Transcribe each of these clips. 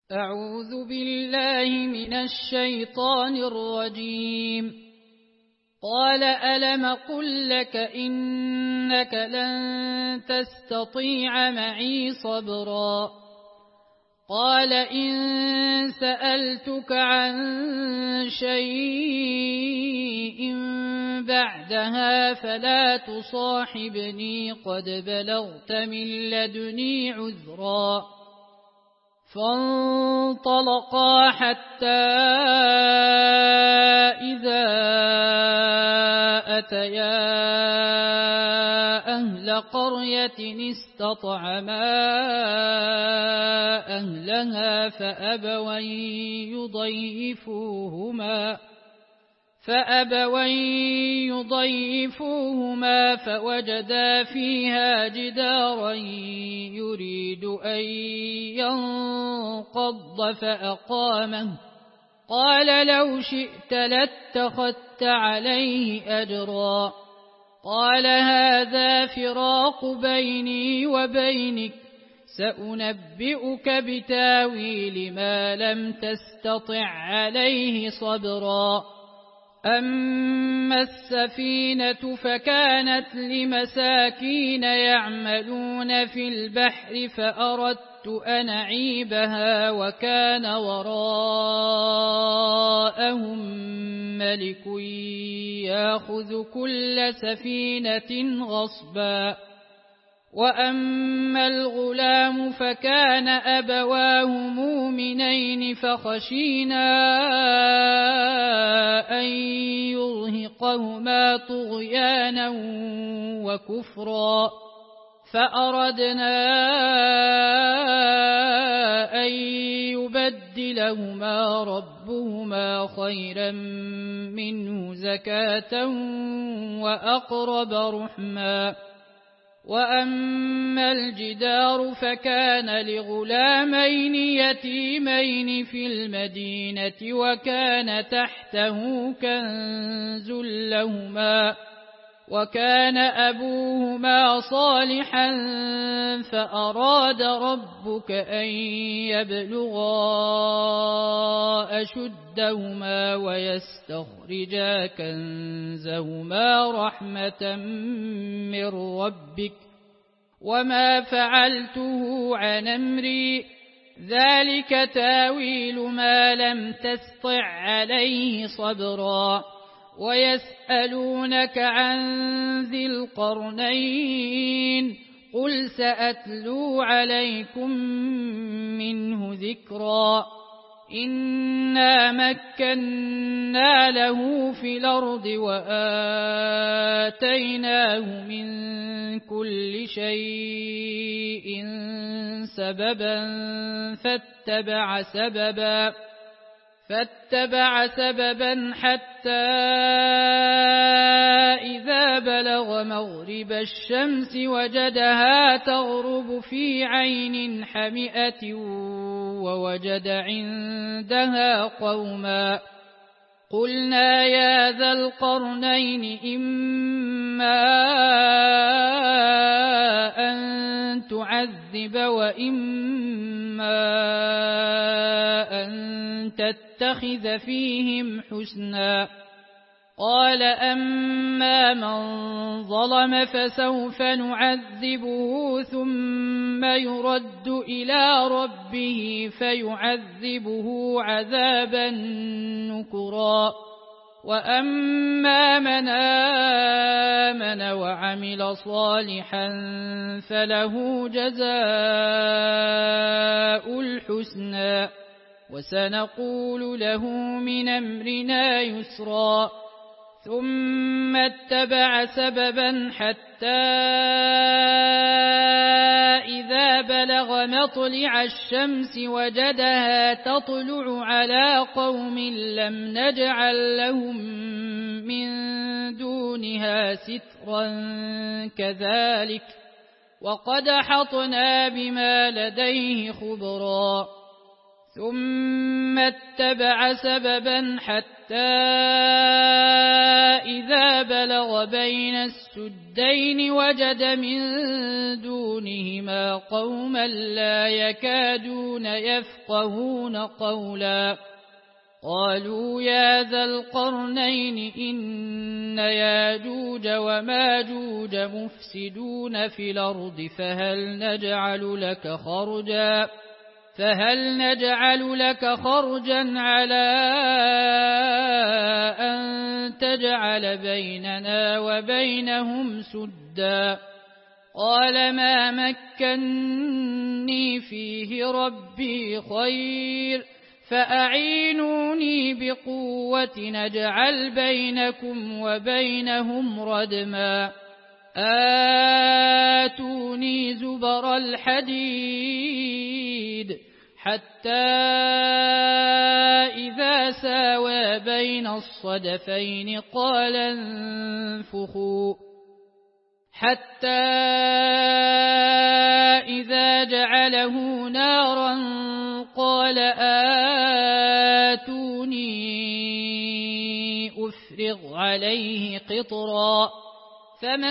أعوذ بالله من الشيطان الرجيم. قال ألم قل لك إنك لن تستطيع معي صبرا قال إن سألتك عن شيء بعدها فلا تصاحبني قد بلغت من لدني عذرا فانطلقا حتى إذا أتيا أهل قرية استطعما أهلها فأبوا يضيفوهما فوجدا فيها جدارا يريد أن ينقض فأقامه قال لو شئت لاتخذت عليه أجرا قال هذا فراق بيني وبينك سأنبئك بتاويل ما لم تستطع عليه صبرا أما السفينة فكانت لمساكين يعملون في البحر فأردت أن أعيبها وكان وراءهم ملك يأخذ كل سفينة غصبا وأما الغلام فكان أبواه مؤمنين فخشينا أن يرهقهما طغيانا وكفرا فأردنا أن يبدلهما ربهما خيرا منه زكاة وأقرب رحما وأما الجدار فكان لغلامين يتيمين في المدينة وكان تحته كنز لهما وكان أبوهما صالحا فأراد ربك أن يبلغا أشدهما ويستخرجا كنزهما رحمة من ربك وما فعلته عن أمري ذلك تاويل ما لم تستطع عليه صبرا ويسألونك عن ذي القرنين قل سأتلو عليكم منه ذكرا إنا مكنا له في الأرض وآتيناه من كل شيء سببا فاتبع سببا حتى إذا بلغ مغرب الشمس وجدها تغرب في عين حمئة ووجد عندها قوما قلنا يا ذا القرنين إما أن تعذب وإما أن تتخذ فيهم حسنا قال أما من ظلم فسوف نعذبه ثم يرد إلى ربه فيعذبه عذابا نكرا وأما من آمن وعمل صالحا فله جزاء الحسنى وسنقول له من أمرنا يسرا ثم اتبع سببا حتى إذا بلغ مطلع الشمس وجدها تطلع على قوم لم نجعل لهم من دونها سترا كذلك وقد حطنا بما لديه خبرا ثم اتبع سببا حتى إذا بلغ بين السدين وجد من دونهما قوما لا يكادون يفقهون قولا قالوا يا ذا القرنين إن ياجوج وماجوج مفسدون في الأرض فهل نجعل لك خرجا على أن تجعل بيننا وبينهم سدا قال ما مكني فيه ربي خير فأعينوني بقوة نجعل بينكم وبينهم ردما آتوني زبر الحديد حتى إذا ساوى بين الصدفين قال انفخوا حتى إذا جعله نارا قال آتوني أفرغ عليه قطرا فما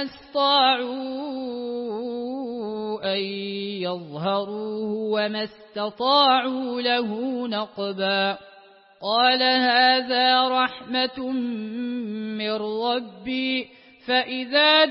استطاعوا أن يظهروه وما استطاعوا له نقبا قال هذا رحمة من ربي فإذا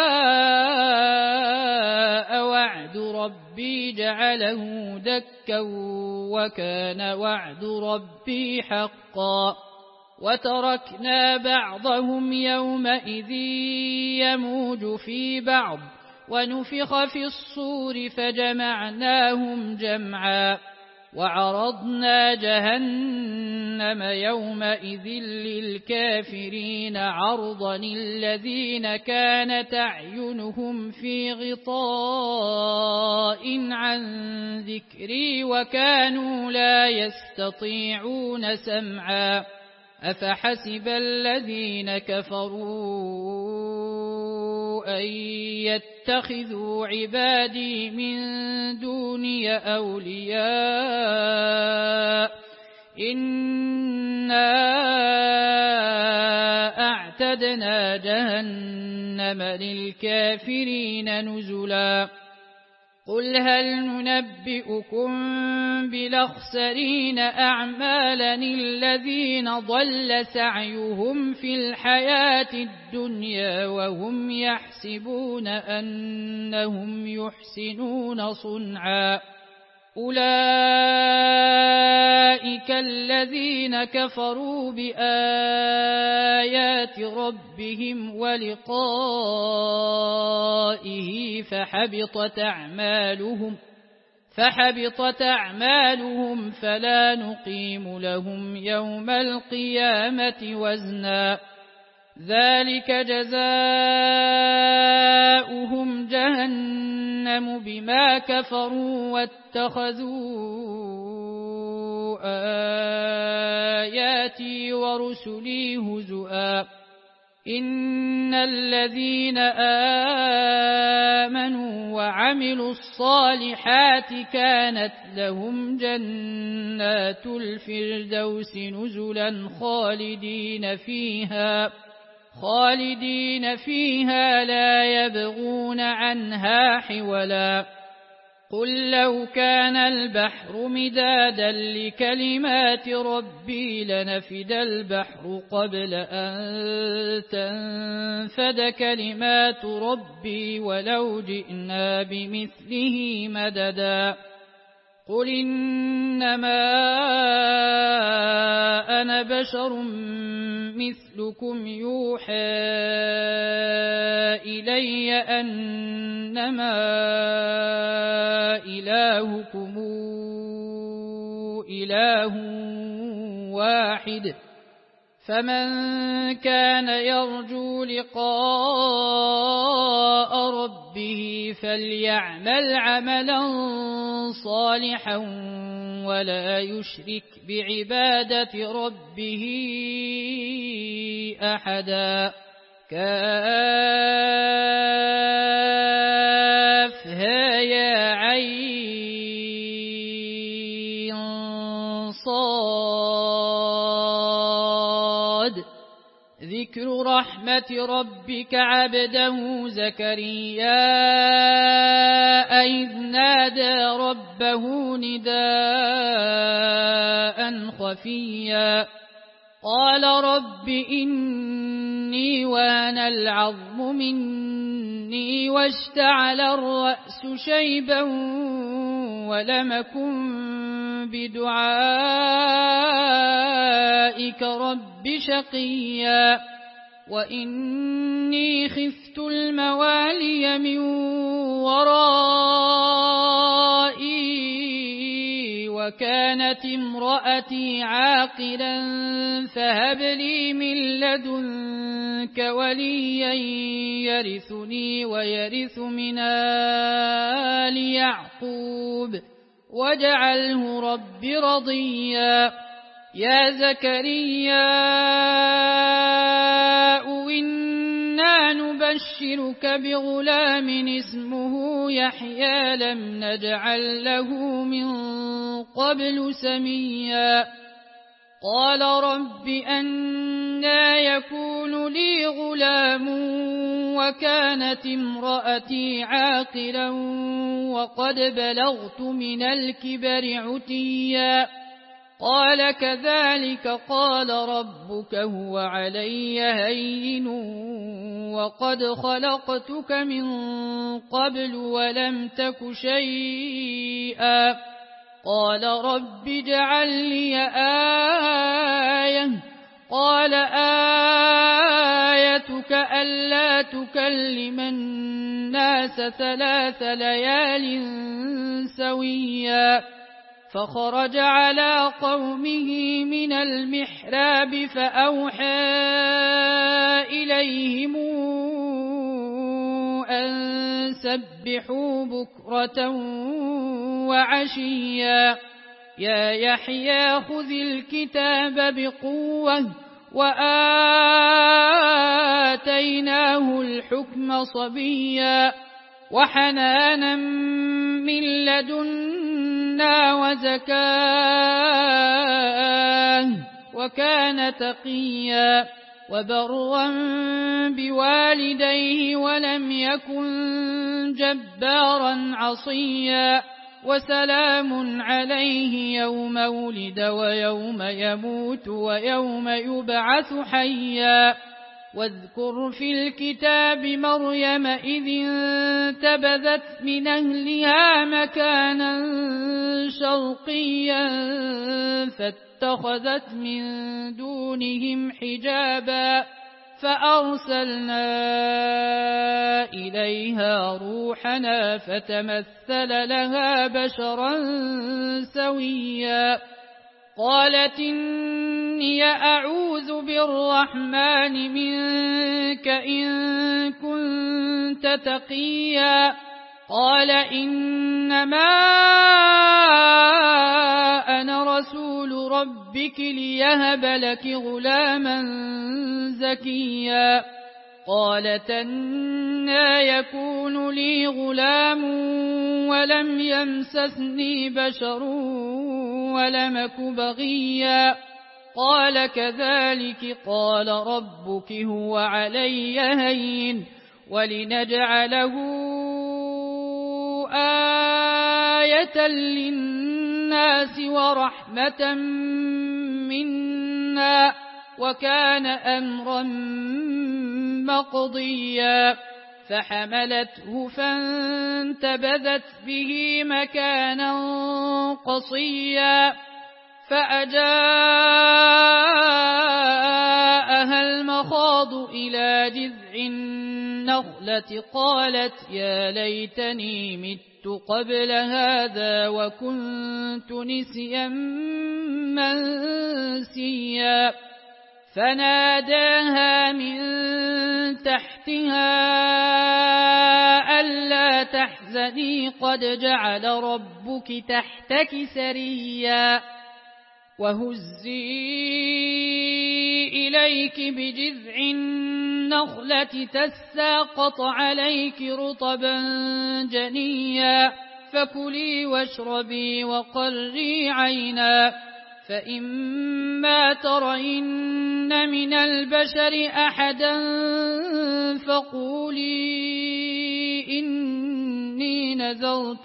جاء وعد ربي جعله دكا وكان وعد ربي حقا وتركنا بعضهم يومئذ يموج في بعض ونفخ في الصور فجمعناهم جمعا وعرضنا جهنم يومئذ للكافرين عرضا الذين كانت أعينهم في غطاء عن ذكري وكانوا لا يستطيعون سمعا أفحسب الذين كفروا أن يتخذوا عبادي من دوني أولياء إنا أعتدنا جهنم للكافرين نزلا قل هل ننبئكم بالأخسرين أعمالا الذين ضل سعيهم في الحياة الدنيا وهم يحسبون أنهم يحسنون صنعا أولئك الذين كفروا بآيات ربهم ولقائه فحبطت أعمالهم فلا نقيم لهم يوم القيامة وزنا ذلك جزاؤهم جهنم بما كفروا واتخذوا آياتي ورسلي هزؤا إن الذين آمنوا وعملوا الصالحات كانت لهم جنات الفردوس نزلا خالدين فيها لا يبغون عنها حولا قل لو كان البحر مدادا لكلمات ربي لنفد البحر قبل أن تنفد كلمات ربي ولو جئنا بمثله مددا قل إنما أنا بشر مثلكم يوحى إلي أنما إلهكم إله واحد فمن كان يرجو لقاء ربه فليعمل عملا صالحا ولا يشرك بعبادة ربه أحدا كافها يا عين صاد. ذكر رحمة ربك عبده زكريا إذ نادى ربه نداء خفيا قال رب إني وهن العظم مني واشتعل الرأس شيبا ولم أكن بدعائك رب شقيا وإني خفت الموالي من ورائي وكانت امرأتي عاقلا فهب لي من لدنك وليا يرثني ويرث من آل يعقوب واجعله رب رضيا. يا زكريا إنا نبشرك بغلام اسمه يحيى لم نجعل له من قبل سميا قال رب أنى يكون لي غلام وكانت امرأتي عاقلا وقد بلغت من الكبر عتيا قال كذلك قال ربك هو علي هين وقد خلقتك من قبل ولم تك شيئا قال رب اجعل لي آية قال آيتك ألا تكلم الناس 3 ليال سويا فخرج على قومه من المحراب فأوحى إليهم أن سبحوا بكرة وعشيا يا يحيى خذ الكتاب بقوة وآتيناه الحكم صبيا وحنانا من لدنا وزكاة وكان تقيا وبرا بوالديه ولم يكن جبارا عصيا وسلام عليه يوم ولد ويوم يموت ويوم يبعث حيا واذكر في الكتاب مريم إذ انتبذت من أهلها مكانا شرقيا فاتخذت من دونهم حجابا فأرسلنا إليها روحنا فتمثل لها بشرا سويا قالت إني أعوذ بالرحمن منك إن كنت تقيا قال إنما أنا رسول ربك ليهب لك غلاما زكيا قالت أنى يكون لي غلام ولم يمسسني بشر ولم أك بغيا قال كذلك قال ربك هو علي هين ولنجعله آية للناس ورحمة منا وكان أمرا مقضيا فحملته فانتبذت به مكانا قصيا فأجاءها المخاض إلى جذع النخلة قالت يا ليتني مت قبل هذا وكنت نسيا منسيا فناداها من تحتها ألا تحزني قد جعل ربك تحتك سريا وهزي إليك بجذع النخلة تساقط عليك رطبا جنيا فكلي واشربي وقري عينا فإما ترين من البشر أحدا فقولي إني نذرت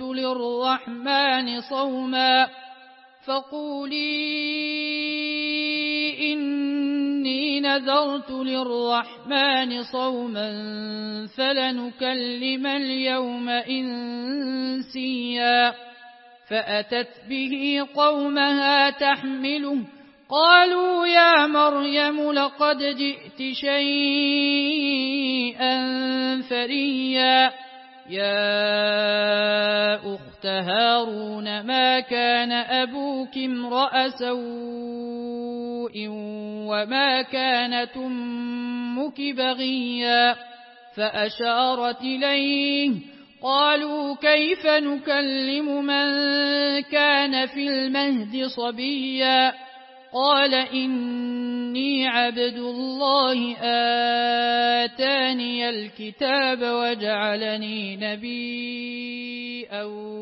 للرحمن صوما فلنكلم اليوم إنسيا. فأتت به قومها تحمله قالوا يا مريم لقد جئت شيئا فريا. يا أخت هارون ما كان أبوك امرأ سوء وما كانت أمك بغيا. فأشارت إليه قالوا كيف نكلم من كان في المهد صبيا. قال إني عبد الله آتاني الكتاب وجعلني نبيا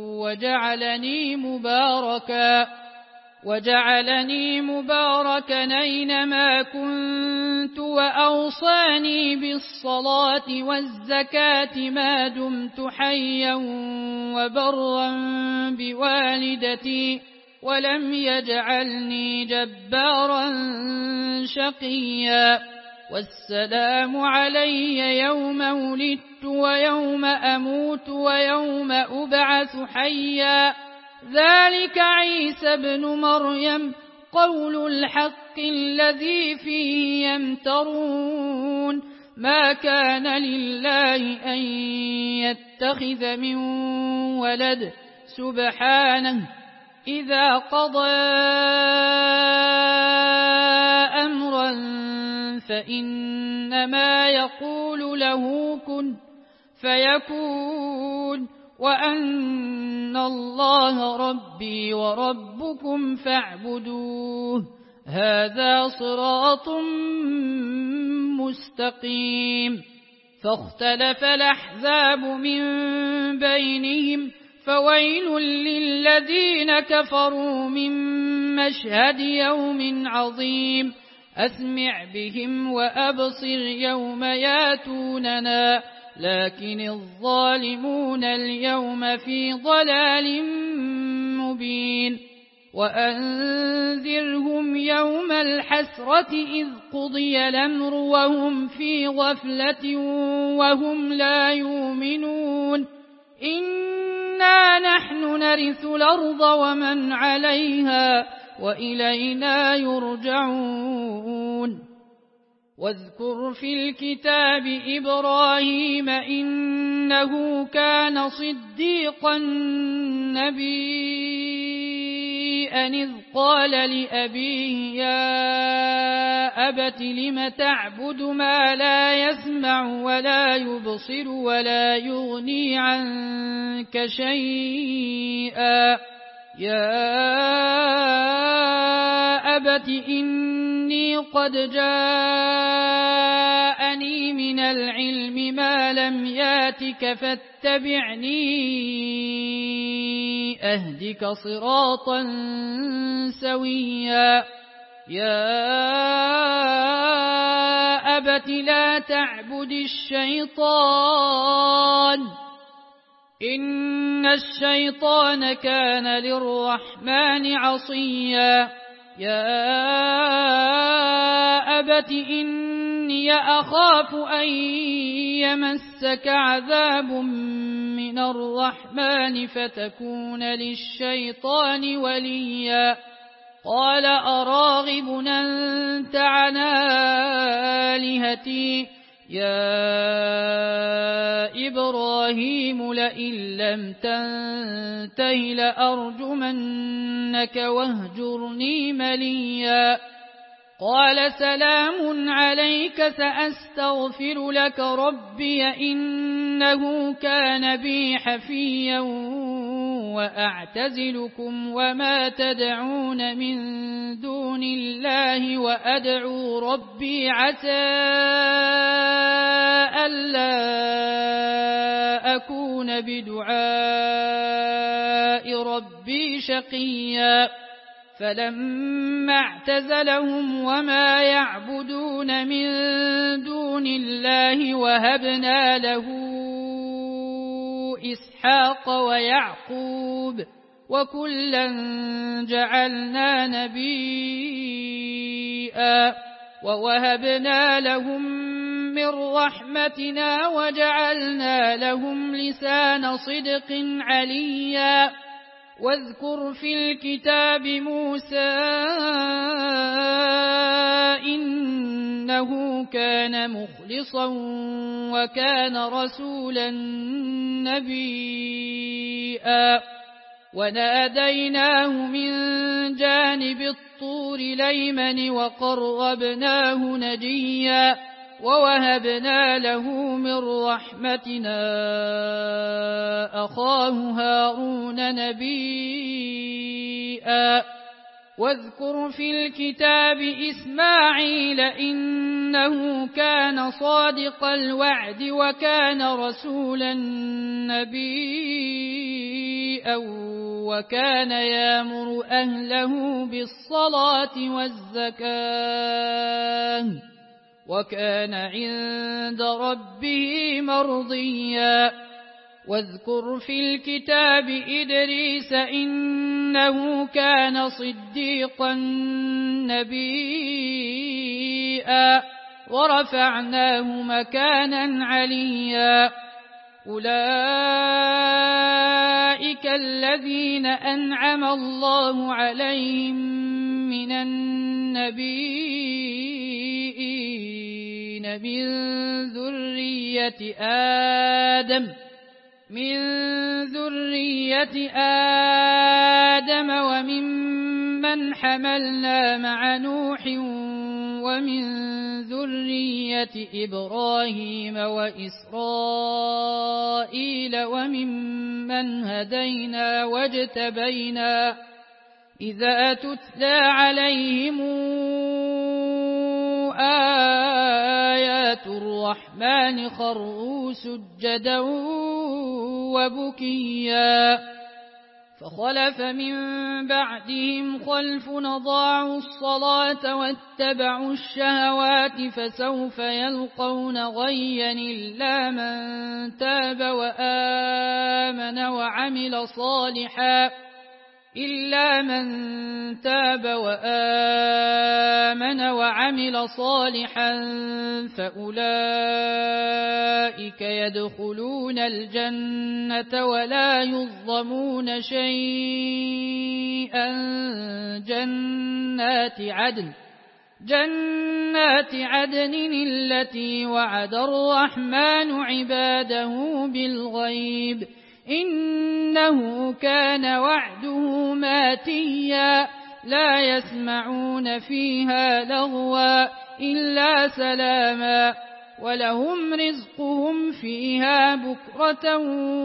وجعلني مباركا أينما كنت وأوصاني بالصلاة والزكاة ما دمت حيا وبرا بوالدتي ولم يجعلني جبارا شقيا. والسلام علي يوم ولدت ويوم أموت ويوم أبعث حيا. ذلك عيسى بن مريم قول الحق الذي فيه يمترون. ما كان لله أن يتخذ من ولد سبحانه إذا قضى أمرا فإنما يقول له كن فيكون وأن الله ربي وربكم فاعبدوه هذا صراط مستقيم. فاختلف الأحزاب من بينهم فويل للذين كفروا من مشهد يوم عظيم. أسمع بهم وأبصر يوم ياتوننا لكن الظالمون اليوم في ضلال مبين. وأنذرهم يوم الحسرة إذ قضي الأمر وهم في غفلة وهم لا يؤمنون. إنا نحن نرث الأرض ومن عليها وإلينا يرجعون. واذكر في الكتاب إبراهيم إنه كان صديقا نبيا إذ قال لأبيه يا أبت لم تعبد ما لا يسمع ولا يبصر ولا يغني عنك شيئا. يا أبت إني قد جاءني من العلم ما لم ياتك فاتبعني أهدك صراطا سويا. يا أبت لا تعبد الشيطان إن الشيطان كان للرحمن عصيا. يا أبت إني أخاف أن يمسك عذاب من الرحمن فتكون للشيطان وليا. قال أراغب أنت عن آلهتي يا إبراهيم لئن لم تنته لأرجمنك واهجرني مليا. قال سلام عليك سأستغفر لك ربي إنه كان بي حفيا وأعتزلكم وما تدعون من دون الله وأدعو ربي عسى ألا أكون بدعاء ربي شقيا. فلما اعتزلهم وما يعبدون من دون الله وهبنا له إسحاق ويعقوب وكلا جعلنا نبيا ووهبنا لهم من رحمتنا وجعلنا لهم لسان صدق عليا واذكر في الكتاب موسى إنه كان مخلصا وكان رسولا نبيا وناديناه من جانب الطور الأيمن وقربناه نجيا ووهبنا له من رحمتنا أخاه هارون نبيا واذكر في الكتاب إسماعيل إنه كان صادق الوعد وكان رسولا نبيا وكان يأمر أهله بالصلاة والزكاة وكان عند ربه مرضيا واذكر في الكتاب إدريس إنه كان صديقا نبيا ورفعناه مكانا عليا أولئك الذين أنعم الله عليهم من النبيين من ذرية آدم وممن حملنا مع نوح ومن ذرية إبراهيم وإسرائيل وممن هدينا واجتبينا إذا تتلى عليهم آيات الرحمن خروا سجدا وبكيا فخلف من بعدهم خلف أضاعوا الصلاة واتبعوا الشهوات فسوف يلقون غيا إلا من تاب وآمن وعمل صالحا فأولئك يدخلون الجنة ولا يظلمون شيئا جنات عدن التي وعد الرحمن عباده بالغيب إنه كان وعده ماتيا لا يسمعون فيها لغوا إلا سلاما ولهم رزقهم فيها بكرة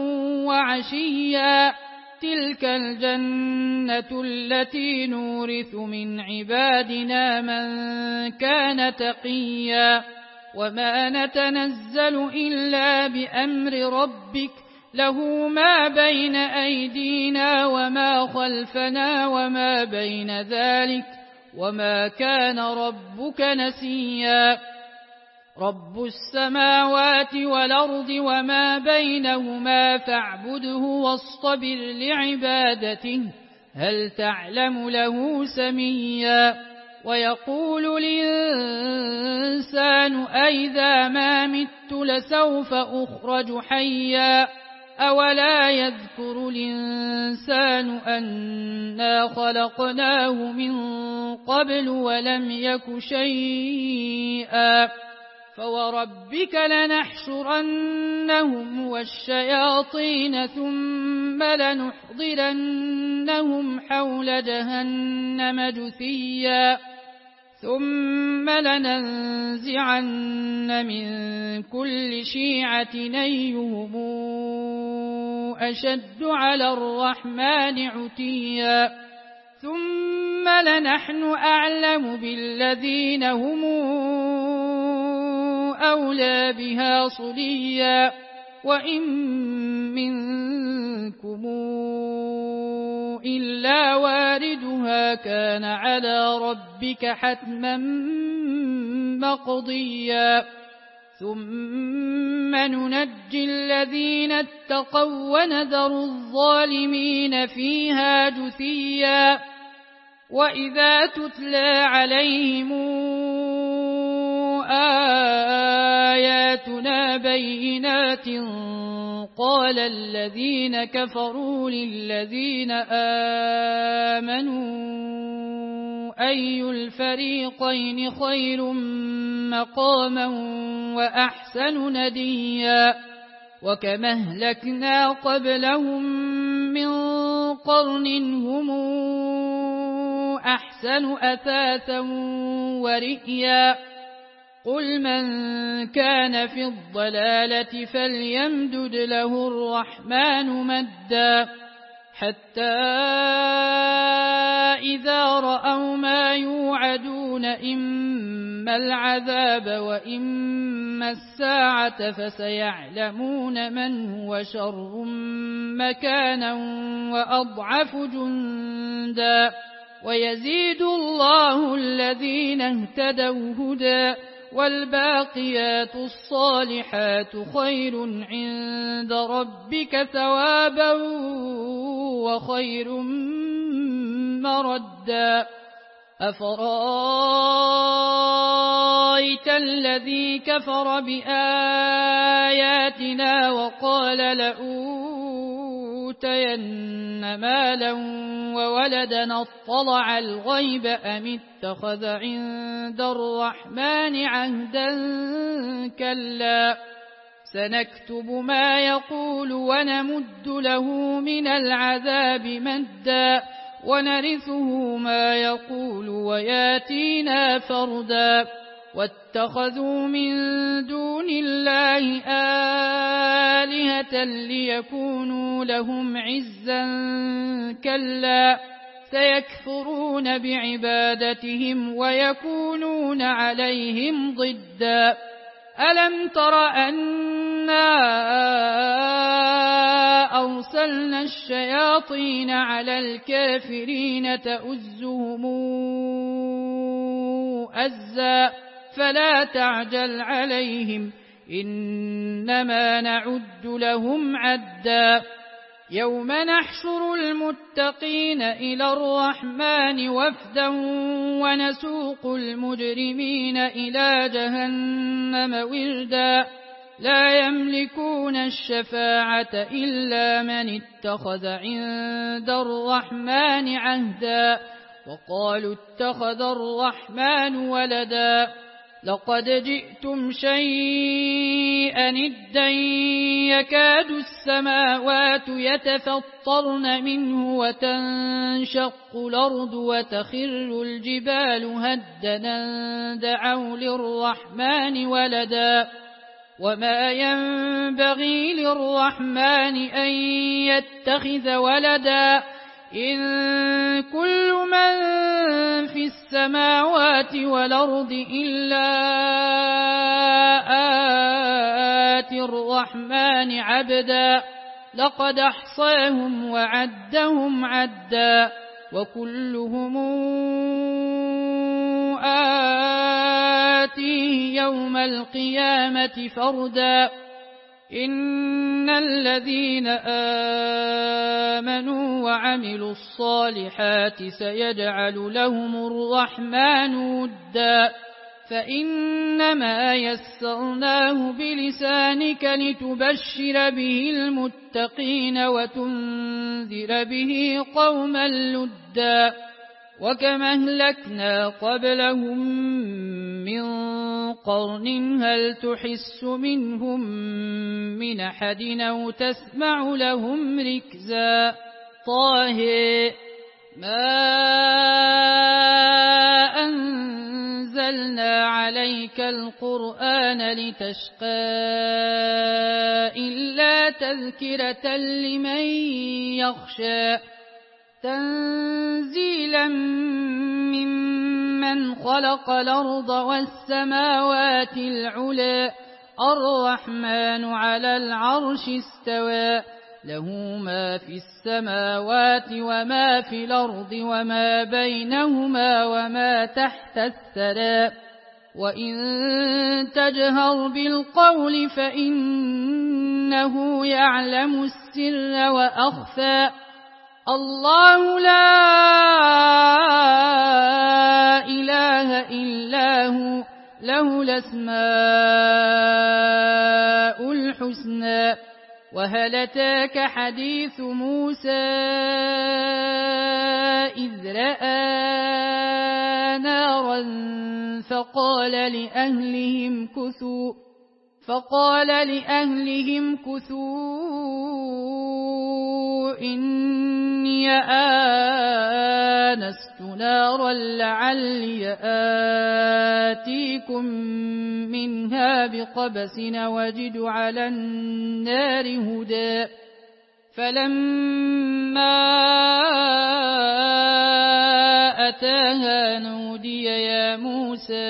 وعشيا تلك الجنة التي نورث من عبادنا من كان تقيا وما نتنزل إلا بأمر ربك له ما بين أيدينا وما خلفنا وما بين ذلك وما كان ربك نسيا رب السماوات والأرض وما بينهما فاعبده واصطبر لعبادته هل تعلم له سميا ويقول الإنسان أئذا ما مت لسوف أخرج حيا أولا يذكر الإنسان أنا خلقناه من قبل ولم يك شيئا فوربك لنحشرنهم والشياطين ثم لنحضرنهم حول جهنم جثيا ثم لننزعن من كل شيعة أيهم أشد على الرحمن عتيا ثم لنحن أعلم بالذين هم أولى بها صليا وإن منكم إلا إلا واردها كان على ربك حتما مقضيا ثم ننجي الذين اتقوا ونذر الظالمين فيها جثيا وإذا تتلى عليهم آياتنا بينات قال الذين كفروا للذين آمنوا أي الفريقين خير مقاما وأحسن نديا وكما أهلكنا قبلهم من قرن هم أحسن أثاثا ورئيا قل من كان في الضلالة فليمدد له الرحمن مدا حتى إذا رأوا ما يوعدون إما العذاب وإما الساعة فسيعلمون من هو شر مكانا وأضعف جندا ويزيد الله الذين اهتدوا هدى والباقيات الصالحات خير عند ربك ثوابا وخير مردا أفرأيت الذي كفر بآياتنا وقال لأوتين مالا وولدا اطلع الغيب أم اتخذ عند الرحمن عهدا كلا سنكتب ما يقول ونمد له من العذاب مدا ونرثه ما يقول وياتينا فردا واتخذوا من دون الله آلهة ليكونوا لهم عزا كلا سيكفرون بعبادتهم ويكونون عليهم ضدا ألم تر أنا أرسلنا الشياطين على الكافرين تؤزهم أزا فلا تعجل عليهم إنما نعد لهم عدا يوم نحشر المتقين إلى الرحمن وفدا ونسوق المجرمين إلى جهنم وردا لا يملكون الشفاعة إلا من اتخذ عند الرحمن عهدا وقالوا اتخذ الرحمن ولدا لقد جئتم شيئا إدا يكاد السماوات يتفطرن منه وتنشق الأرض وتخر الجبال هدنا دعوا للرحمن ولدا وما ينبغي للرحمن أن يتخذ ولدا إن كل من في السماوات والأرض إلا آتي الرحمن عبدا لقد أحصاهم وعدهم عدا وكلهم آتيه يوم القيامة فردا إن الذين آمنوا وعملوا الصالحات سيجعل لهم الرحمن ودا فإنما يسرناه بلسانك لتبشر به المتقين وتنذر به قوما لدا وكما أهلكنا قبلهم من قرن هل تحس منهم من أحد أو تسمع لهم ركزا طه ما أنزلنا عليك القرآن لتشقى إلا تذكرة لمن يخشى تنزيلا ممن خلق الأرض والسماوات العلى الرحمن على العرش استوى له ما في السماوات وما في الأرض وما بينهما وما تحت الثرى وإن تجهر بالقول فإنه يعلم السر وأخفى الله لا إله إلا هو له الأسماء الحسنى وهل أتاك حديث موسى إذ رأى نارا فقال لأهلهم كثوا إني آنست نارا لعلي آتيكم منها بقبس وجد على النار هدى فلما أتاها نودي يا موسى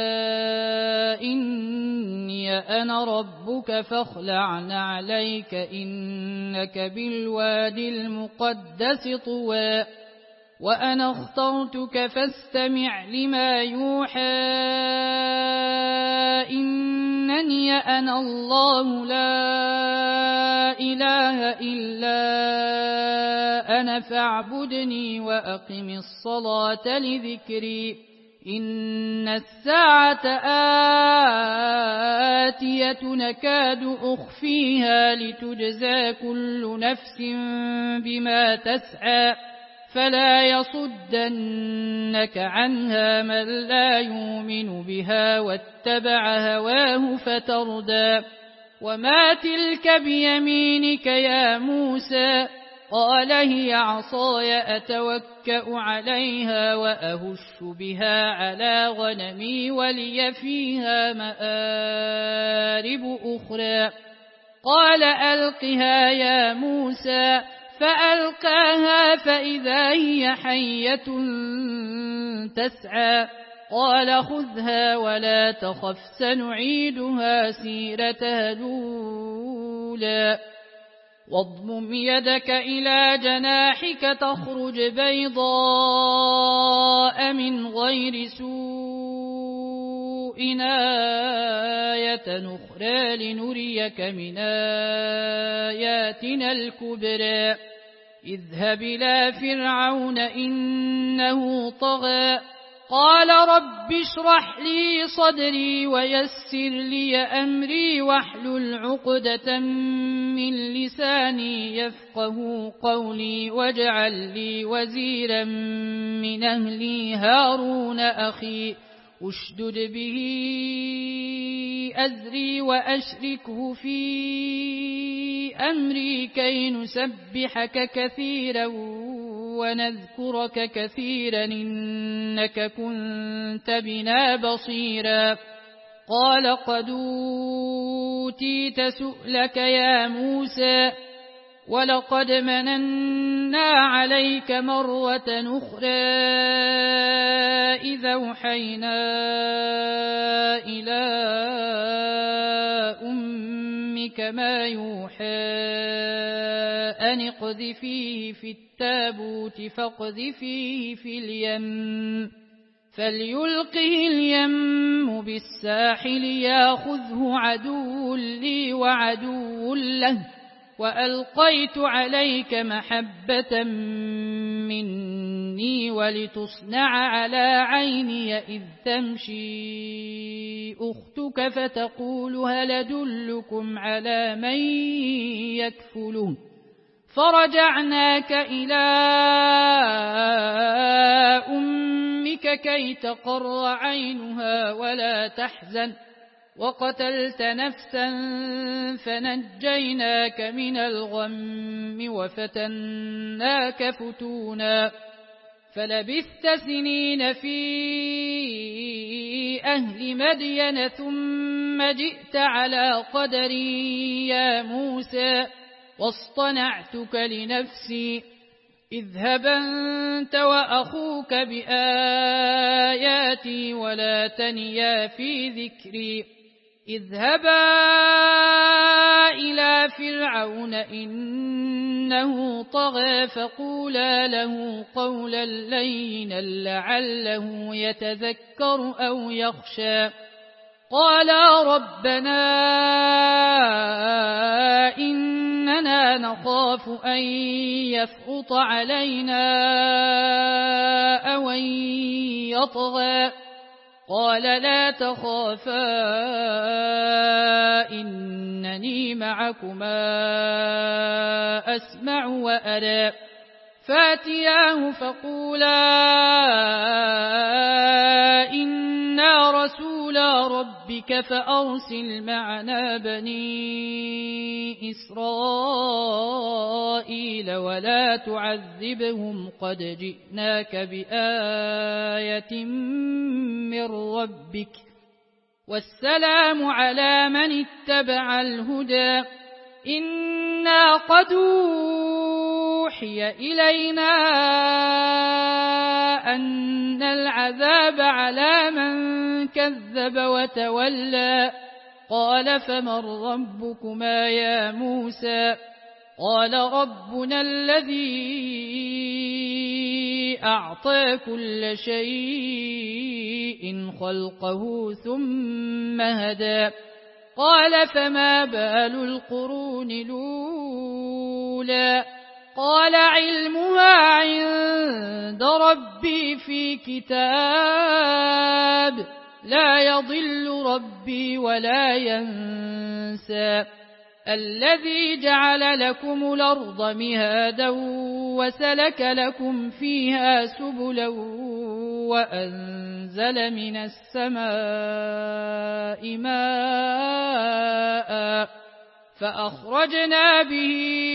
إني أنا ربك فاخلع نعليك إنك بالوادي المقدس طوى وأنا اخترتك فاستمع لما يوحى إنني أنا الله لا إله إلا أنا فاعبدني وأقم الصلاة لذكري إن الساعة آتية نكاد أخفيها لتجزى كل نفس بما تسعى فلا يصدنك عنها من لا يؤمن بها واتبع هواه فتردى وما تلك بيمينك يا موسى قال هي عصاي أتوكأ عليها وأهش بها على غنمي ولي فيها مآرب أخرى قال ألقها يا موسى فألقاها فإذا هي حية تسعى قال خذها ولا تخف سنعيدها سيرتها الأولى واضمم يدك إلى جناحك تخرج بيضاء من غير سوء آية أخرى لنريك من آياتنا الكبرى اذهب إلى فرعون إنه طغى قال رب اشرح لي صدري ويسر لي أمري واحلل عقدة من لساني يفقه قولي واجعل لي وزيرا من أهلي هارون أخي أشدد به أزري وأشركه في أمري كي نسبحك كثيرا ونذكرك كثيرا إنك كنت بنا بصيرا قال قد أوتيت سؤلك يا موسى ولقد مننا عليك مرة أخرى إذا أوحينا إلى أمك ما يوحى أن اقذفيه في التابوت فاقذفيه في اليم فليلقه اليم بالساحل ياخذه عدو لي وعدو له وألقيت عليك محبة مني ولتصنع على عيني إذ تمشي أختك فتقول هل أدلكم على من يكفله فرجعناك إلى أمك كي تقر عينها ولا تحزن وقتلت نفسا فنجيناك من الغم وفتناك فتونا فلبثت سنين في أهل مدين ثم جئت على قدري يا موسى واصطنعتك لنفسي اذهب أنت وأخوك بآياتي ولا تنيا في ذكري اذهبا إلى فرعون إنه طغى فقولا له قولا لينا لعله يتذكر أو يخشى قالا ربنا إننا نخاف أن يفرط علينا أو أن يطغى قال لا تخافا إنني معكما أسمع وأرى فاتياه فقولا إنا رسولا ربك فأرسل معنا بني إسرائيل ولا تعذبهم قد جئناك بآية من ربك والسلام على من اتبع الهدى إنا قد أوحي إلينا أن العذاب على من كذب وتولى قال فمن ربكما يا موسى قال ربنا الذي أعطى كل شيء خلقه ثم هدى قال فما بال القرون الأولى قال علمها عند ربي في كتاب لا يضل ربي ولا ينسى الذي جعل لكم الأرض مهادا وسلك لكم فيها سبلا وأنزل من السماء ماء فأخرجنا به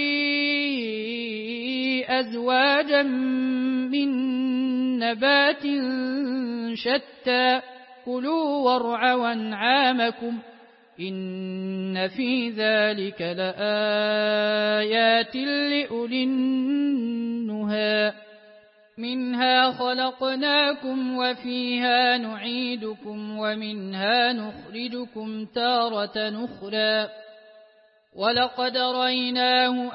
أزواجا من نبات شتى كلوا وارعوا أنعامكم إن في ذلك لآيات لأولي النهى منها خلقناكم وفيها نعيدكم ومنها نخرجكم تارة أخرى ولقد رأيناه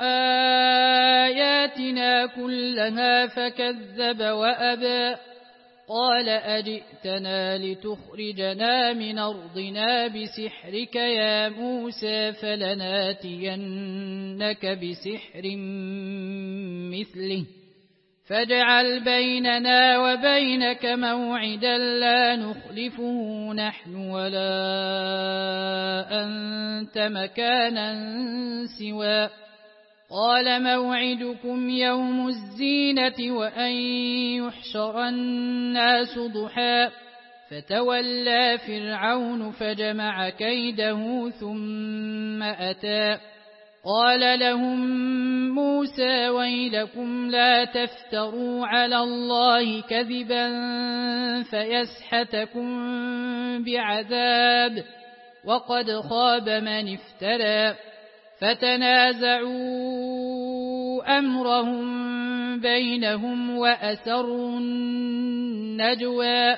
آياتنا كلها فكذب وأبى قال أجئتنا لتخرجنا من أرضنا بسحرك يا موسى فلناتينك بسحر مثله فاجعل بيننا وبينك موعدا لا نخلفه نحن ولا أنت مكانا سوى قال موعدكم يوم الزينة وأن يحشر الناس ضحى فتولى فرعون فجمع كيده ثم أتى قال لهم موسى ويلكم لا تفتروا على الله كذبا فيسحتكم بعذاب وقد خاب من افترى فتنازعوا أمرهم بينهم وأسروا النجوى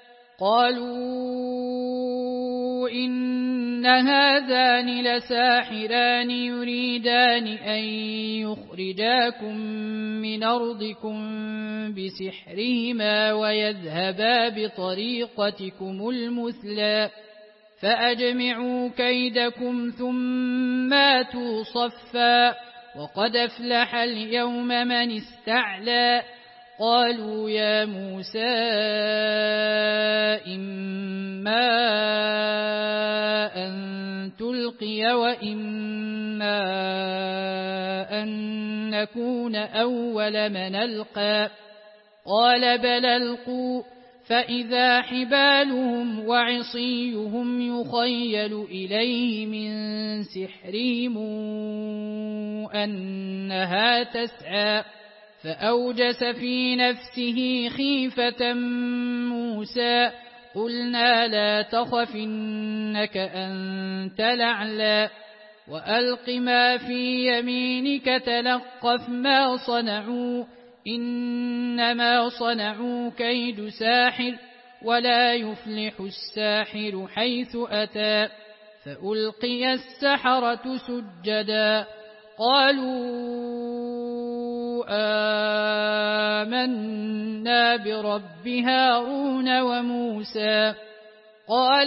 قالوا إن هذان لساحران يريدان أن يخرجاكم من أرضكم بسحرهما ويذهبا بطريقتكم المثلى فأجمعوا كيدكم ثم آتوا صفا وقد أفلح اليوم من استعلى قالوا يا موسى إما أن تلقي وإما أن نكون أول من ألقى قال بل ألقوا فإذا حبالهم وعصيهم يخيل إليه من سحرهم أنها تسعى فأوجس في نفسه خيفة موسى قلنا لا تخف إنك أنت الأعلى وألق ما في يمينك تلقف ما صنعوا إنما صنعوا كيد ساحر ولا يفلح الساحر حيث أتى فألقي السحرة سجدا قالوا آمنا برب هارون وموسى قال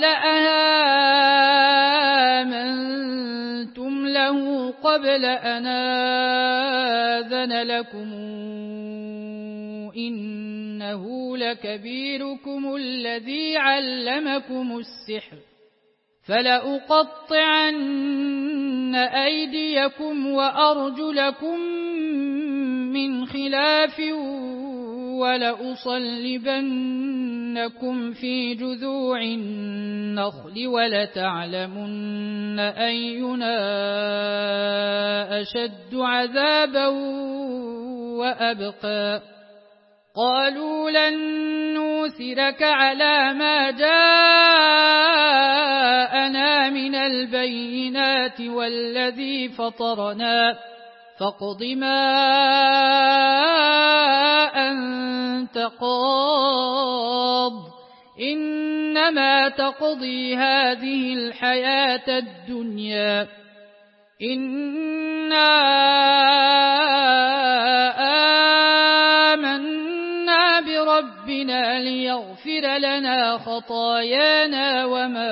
آمنتم له قبل أن آذن لكم إنه لكبيركم الذي علمكم السحر فلأقطعن أيديكم وأرجلكم من خلاف ولأصلبنكم في جذوع النخل ولتعلمن أينا أشد عذابا وأبقى قالوا لن نوثرك على ما جاءنا من البينات والذي فطرنا فاقض ما أنت قاض إنما تقضي هذه الحياة الدنيا إنا آمنا بربنا ليغفر لنا خطايانا وما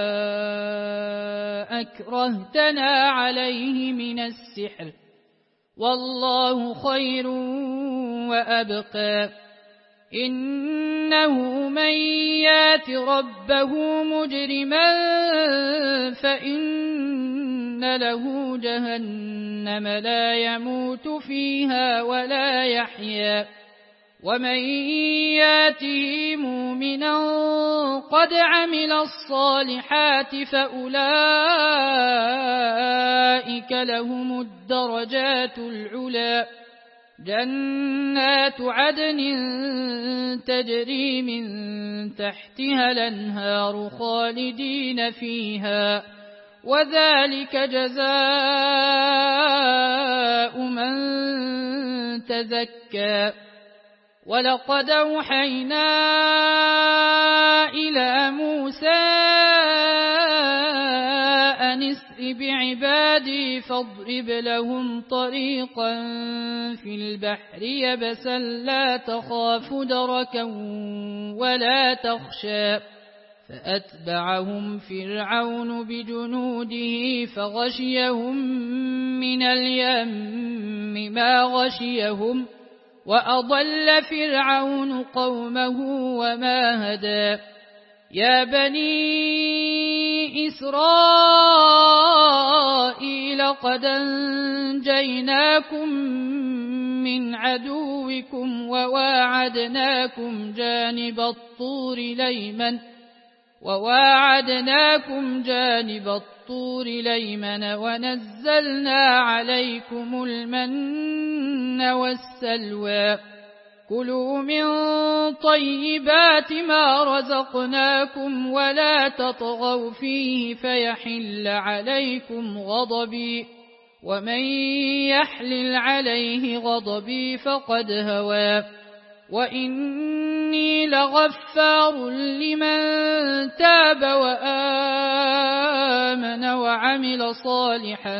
أكرهتنا عليه من السحر والله خير وأبقى إنه من يات ربه مجرما فإن له جهنم لا يموت فيها ولا يحيا ومن ياته مؤمنا قد عمل الصالحات فأولئك لهم الدرجات العلى جنات عدن تجري من تحتها الأنهار خالدين فيها وذلك جزاء من تزكى ولقد أوحينا إلى موسى أن اسر بعبادي فاضرب لهم طريقا في البحر يبسا لا تخاف دركا ولا تخشى فأتبعهم فرعون بجنوده فغشيهم من اليم ما غشيهم وأضل فرعون قومه وما هدى يا بني إسرائيل قد أنجيناكم من عدوكم وواعدناكم جانب الطور الأيمن ونزلنا عليكم المن والسلوى كلوا من طيبات ما رزقناكم ولا تطغوا فيه فيحل عليكم غضبي ومن يحلل عليه غضبي فقد هوى وإني لغفار لمن تاب وآمن وعمل صالحا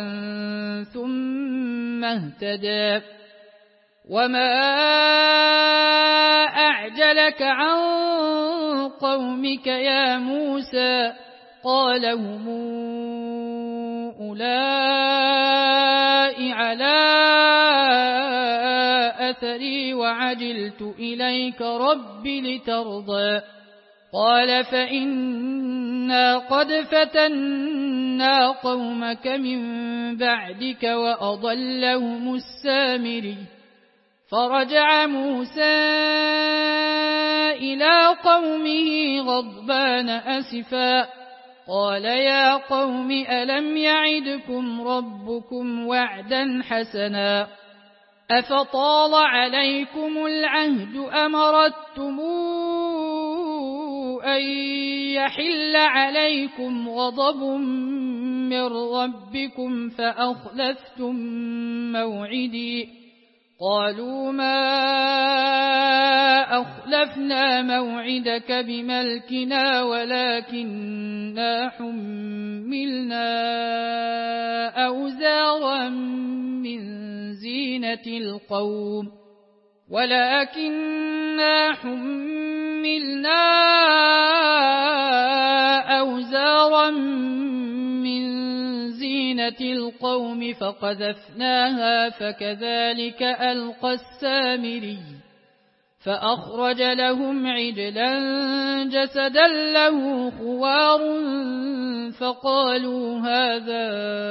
ثم اهتدى وما أعجلك عن قومك يا موسى قال هم أولئك على أثري وعجلت إليك رب لترضى قال فإنا قد فتنا قومك من بعدك وأضلهم السامري فرجع موسى إلى قومه غضبان أسفا قال يا قوم ألم يعدكم ربكم وعدا حسنا أفطال عليكم العهد أمرتم أن يحل عليكم غضب من ربكم فأخلفتم موعدي قالوا ما أخلفنا موعدك بملكنا ولكننا حملنا أوزارا من زينة القوم فقذفناها فكذلك ألقى السامري فأخرج لهم عجلا جسدا له خوار فقالوا هذا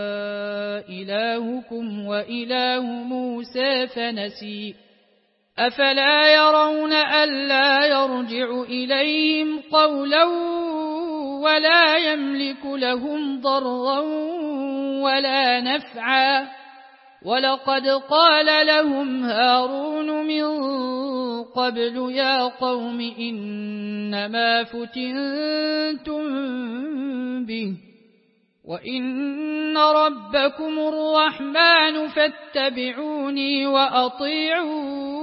إلهكم وإله موسى فنسي أفلا يرون ألا يرجع إليهم قولا ولا يملك لهم ضرا ولا نفعا ولقد قال لهم هارون من قبل يا قوم إنما فتنتم به وإن ربكم الرحمن فاتبعوني وأطيعوا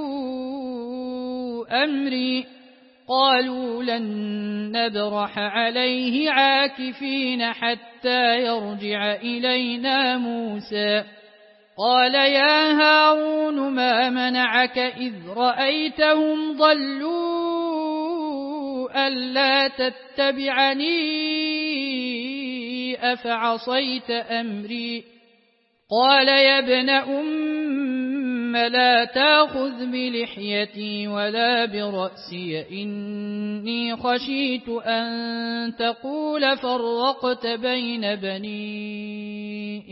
أمري قالوا لن نبرح عليه عاكفين حتى يرجع إلينا موسى قال يا هارون ما منعك إذ رأيتهم ضلوا ألا تتبعني أفعصيت أمري قال يا ابن أم لا تأخذ بلحيتي ولا برأسي إني خشيت أن تقول فرقت بين بني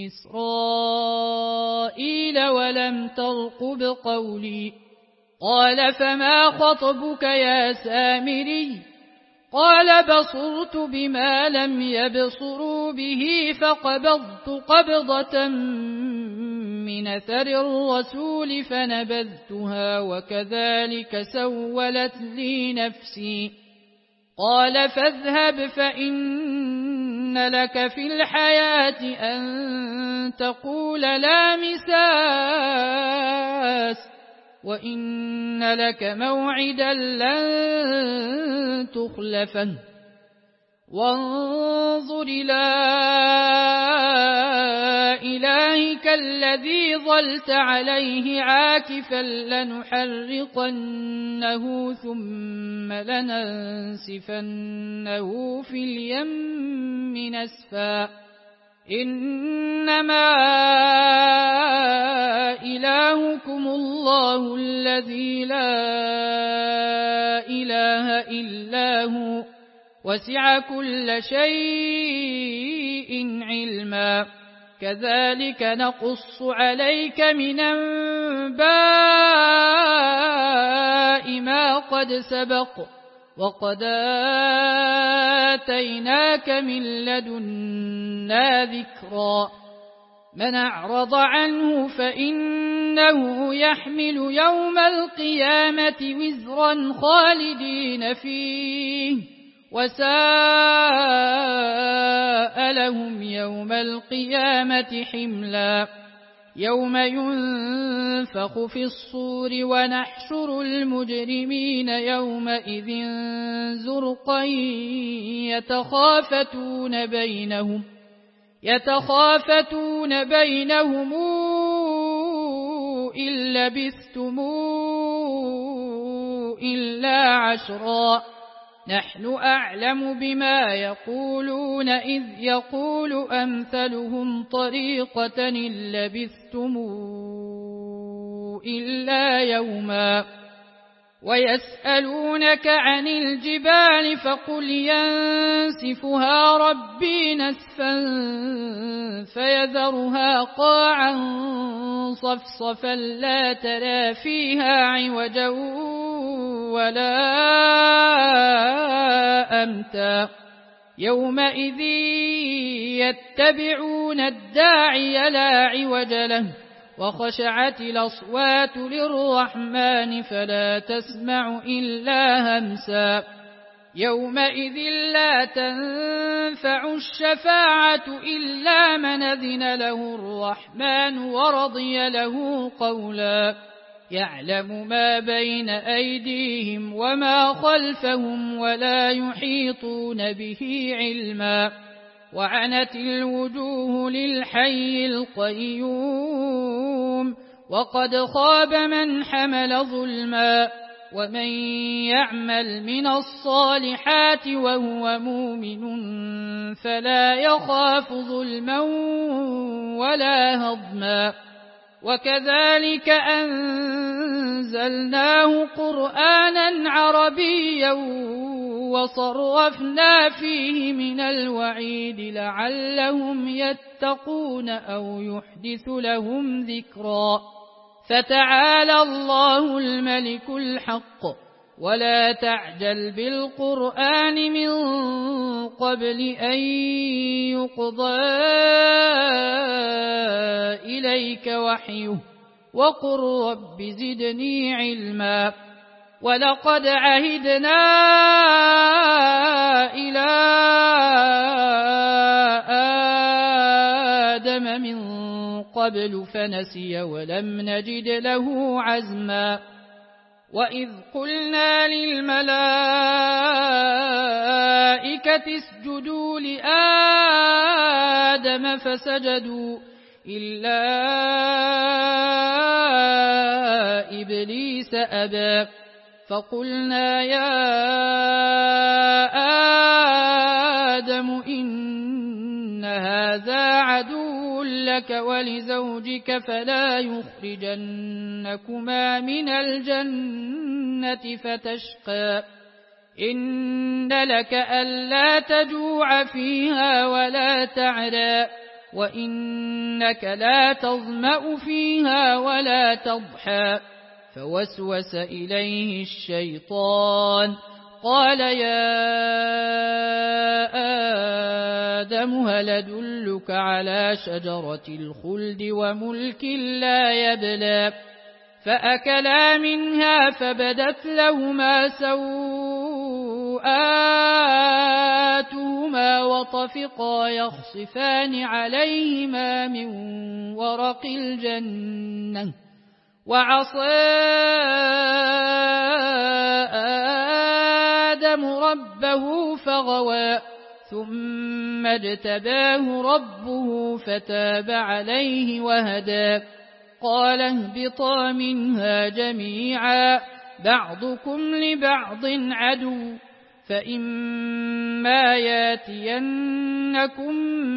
إسرائيل ولم ترقب قولي قال فما خطبك يا سامري قال بصرت بما لم يبصروا به فقبضت قبضة من أثر الرسول فنبذتها وكذلك سولت لي نفسي قال فاذهب فإن لك في الحياة أن تقول لا مساس وإن لك موعدا لن تخلفه وانظر إلى إلهك الذي ظلت عليه عاكفا لنحرقنه ثم لننسفنه في اليم نسفا إنما إلهكم الله الذي لا إله إلا هو وسع كل شيء علما كذلك نقص عليك من أنباء ما قد سبق وقد آتيناك من لدنا ذكرا من أعرض عنه فإنه يحمل يوم القيامة وزرا خالدين فيه وساء لهم يوم القيامة حملا يوم ينفخ في الصور ونحشر المجرمين يومئذ زرقا يتخافتون بينهم إن لبثتم إلا عشرا نحن أعلم بما يقولون إذ يقول أمثلهم طريقة إن لبثتم إلا يوما ويسألونك عن الجبال فقل ينسفها ربي نسفا فيذرها قاعا صفصفا لا ترى فيها عوجا ولا أمتا يومئذ يتبعون الداعي لا عوج له وخشعت الأصوات للرحمن فلا تسمع إلا همسا يومئذ لا تنفع الشفاعة إلا من أذن له الرحمن ورضي له قولا يعلم ما بين أيديهم وما خلفهم ولا يحيطون به علما وعنت الوجوه للحي القيوم وقد خاب من حمل ظلما ومن يعمل من الصالحات وهو مؤمن فلا يخاف ظلما ولا هضما وكذلك أنزلناه قرآنا عربيا وصرفنا فيه من الوعيد لعلهم يتقون أو يحدث لهم ذكرا فتعالى الله الملك الحق ولا تعجل بالقرآن من قبل أن يقضى إليك وحيه وقل رب زدني علما ولقد عهدنا إلى آدم من قبل فنسي ولم نجد له عزما وإذ قلنا للملائكة اسجدوا لآدم فسجدوا إلا إبليس أبى فقلنا يا آدم إن هذا عدو لك ولزوجك فلا يخرجنكما من الجنة فتشقى إن لك ألا تجوع فيها ولا تعرى وإنك لا تظمأ فيها ولا تضحى فوسوس إليه الشيطان قال يا آدم هل أدلك على شجرة الخلد وملك لا يبلى فأكلا منها فبدت لهما سوآتهما وطفقا يخصفان عليهما من ورق الجنة وعصى آدم ربه فغوى ثم اجتباه ربه فتاب عليه وهدى قال اهبطا منها جميعا بعضكم لبعض عدو فإما ياتينكم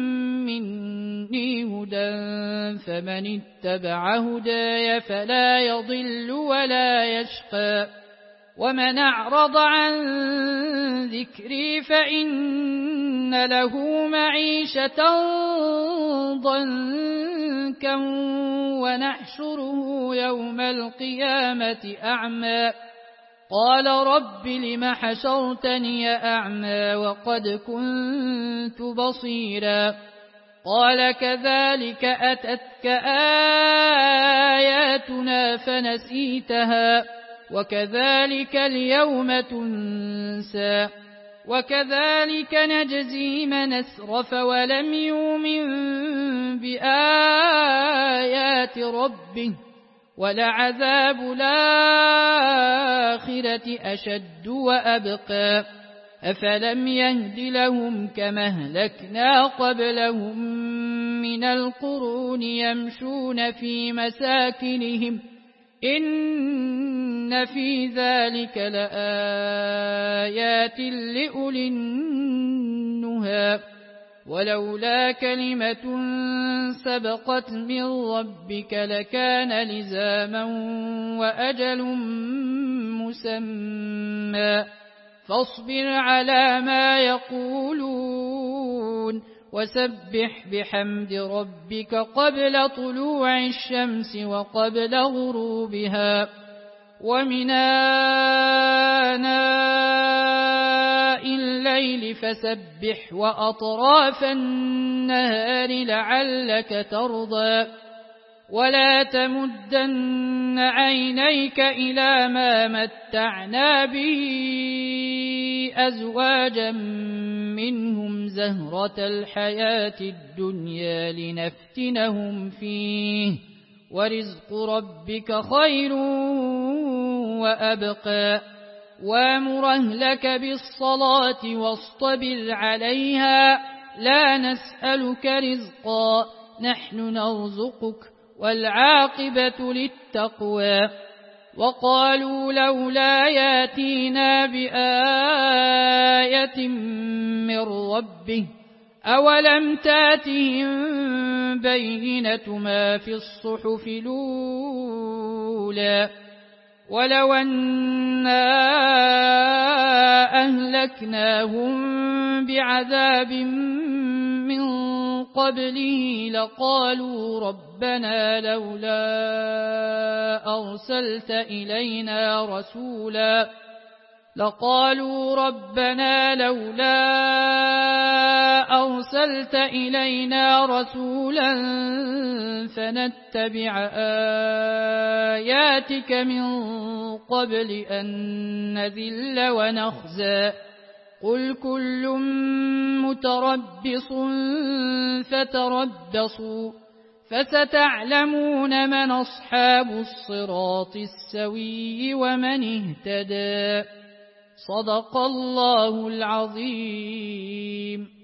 مني هدى فمن اتبع هداي فلا يضل ولا يشقى ومن أعرض عن ذكري فإن له معيشة ضنكا ونحشره يوم القيامة أعمى قال رب لم حشرتني أعمى وقد كنت بصيرا قال كذلك أتتك آياتنا فنسيتها وكذلك اليوم تنسى وكذلك نجزي من أسرف ولم يؤمن بآيات ربه ولعذاب الآخرة أشد وأبقى أفلم يهد لهم كما أهلكنا قبلهم من القرون يمشون في مساكنهم إن في ذلك لآيات لأولي النهى ولولا كلمة سبقت من ربك لكان لزاما وأجل مسمى فاصبر على ما يقولون وسبح بحمد ربك قبل طلوع الشمس وقبل غروبها ومن آناء الليل فسبح وأطراف النهار لعلك ترضى ولا تمدن عينيك إلى ما متعنا به أزواجا منهم زهرة الحياة الدنيا لنفتنهم فيه ورزق ربك خير وأبقى وامر أهلك بالصلاة واصطبر عليها لا نسألك رزقا نحن نرزقك والعاقبة للتقوى وقالوا لولا ياتينا بآية من ربه أولم تاتهم بينة ما في الصحف الأولى ولو أنا أهلكناهم بعذاب من قبله لقالوا ربنا لولا أرسلت إلينا رسولا فنتبع آياتك من قبل أن نذل ونخزى قل كل متربص فتربصوا فستعلمون من أصحاب الصراط السوي ومن اهتدى صدق الله العظيم.